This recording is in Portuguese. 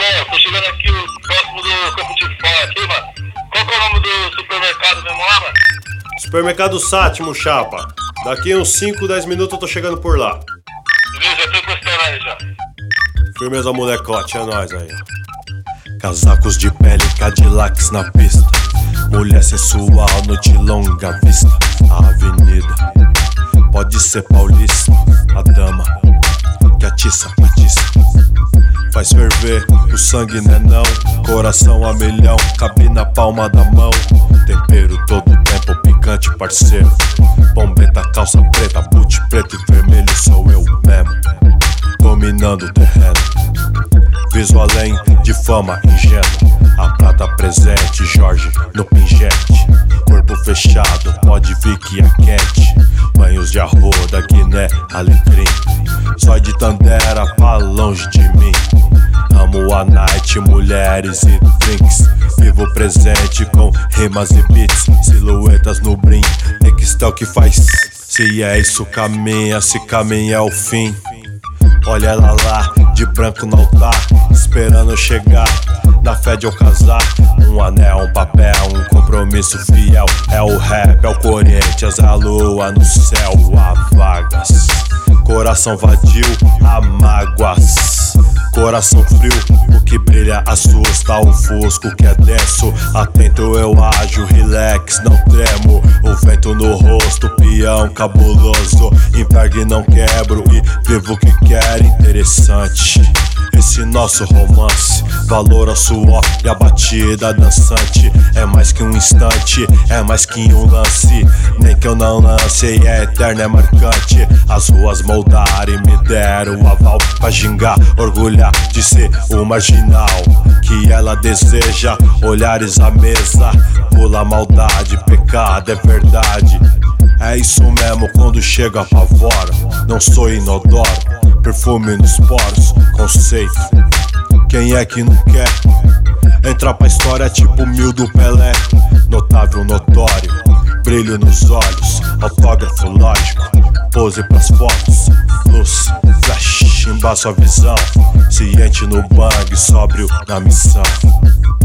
bom, tô chegando aqui próximo do Campo de Fora aqui, mano. Qual que é o nome do supermercado mesmo lá, mano? Supermercado Sátimo, chapa. Daqui uns 5, 10 minutos eu tô chegando por lá. Beleza, eu tô encostando aí já. Firmeza, molecote, é nóis aí, ó. Casacos de pele, Cadillacs na pista. Mulher sensual, noite longa vista. A avenida pode ser paulista. A dama que atiça. Faz ferver o sangue, né não? Coração a milhão, cabe na palma da mão. Tempero todo tempo, picante parceiro. Bombeta, calça preta, boot preto e vermelho. Sou eu mesmo, dominando o terreno. Viso além de fama ingênua. A prata presente, Jorge no pingente. Corpo fechado, pode vir que é quente. Banhos de arroda, Guiné, alecrim. Zói de Tandera pra longe de mim. Amo a night, mulheres e drinks. Vivo presente com rimas e beats. Silhuetas no brim, Nextel que faz. Se é isso caminha, se caminha é o fim. Olha ela lá, de branco no altar, esperando chegar, na fé de eu casar. Um anel, um papel, um compromisso fiel. É o rap, é o Corinthians, a lua no céu. Há vagas, coração vadio, há mágoas. Coração frio, o que brilha assusta. O fosco que é denso, atento eu ajo. Relax, não tremo, o vento no rosto. Peão cabuloso, empregue não quebro. E vivo o que quero, interessante esse nosso romance. Valor ao suor e a batida dançante. É mais que um instante, é mais que um lance. Nem que eu não lance, é eterno, é marcante. As ruas moldaram e me deram o aval pra gingar, orgulhar de ser o marginal que ela deseja. Olhares à mesa, pula maldade, pecado é verdade. É isso mesmo, quando chega apavora. Não sou inodoro, perfume nos poros, conceito. Quem é que não quer entrar pra história tipo Mil do Pelé? Notável, notório, brilho nos olhos, autógrafo lógico, pose pras fotos, luz, flash, embaço a visão. Ciente no bang, sóbrio na missão.